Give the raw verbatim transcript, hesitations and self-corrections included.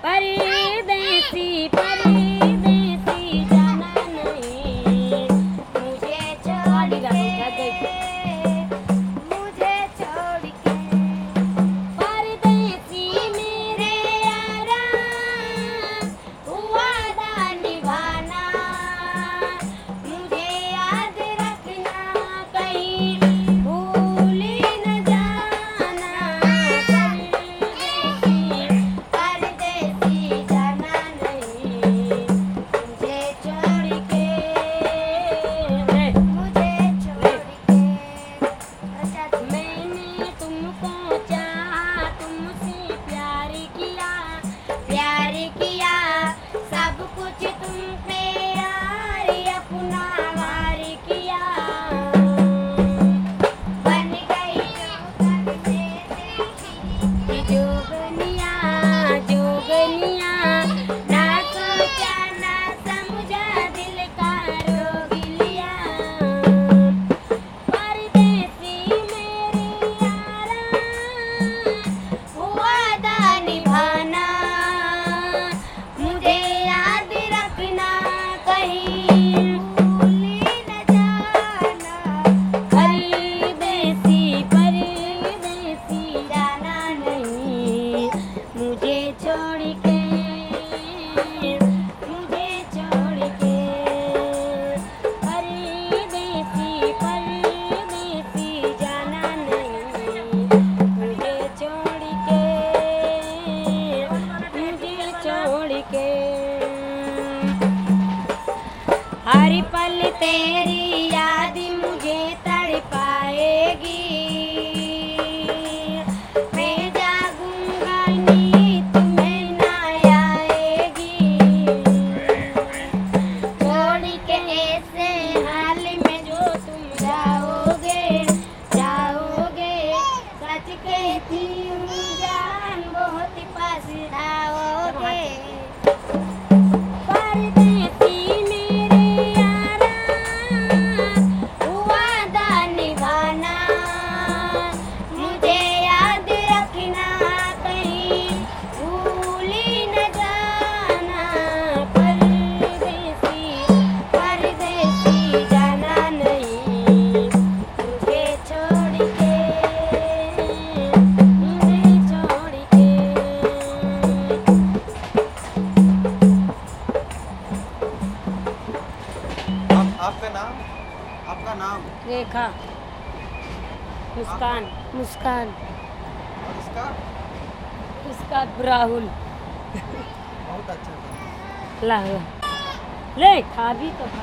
परदेसी परदेसी जाना नहीं मुझे छोड़ के मुझे छोड़ के परदेसी मेरे यारा वादा निभाना मुझे याद रखना कहीं भूल न जाना परदेसी परदेसी जाना नहीं मुझे छोड़ के मुझे छोड़ के मैंने तुमको चाहा तुमसे प्यार किया प्यार किया सब कुछ तुम पे यार अपना वार किया बन गई जोगनिया जोगनिया ना सोचा ना समझा दिल का रोग लिया परदेसी मेरे यारा वादा निभाना मुझे याद रखना कहीं भूल न जाना परदेसी परदेसी जाना नहीं मुझे छोड़ के मुझे छोड़ के परदेसी परदेसी जाना नहीं मुझे छोड़ के मुझे छोड़ के हर पल तेरी याद मुझे तड़पाएगी मैं जागूंगा नींद में ना आएगी छोड़ के ऐसे हाल में जो तुम जाओगे जाओगे सच कहती हूँ जान बहुत पछताओगे परदेसी मेरे यारा वादा निभाना मुझे याद रखना कहीं भूल न जाना परदेसी परदेसी जाना नहीं मुझे छोड़ के मुझे छोड़ के आप, आपका नाम आपका नाम रेखा मुस्कान मुस्कान और इसका इसका राहुल बहुत अच्छा था। ला ले खा भी तो खा।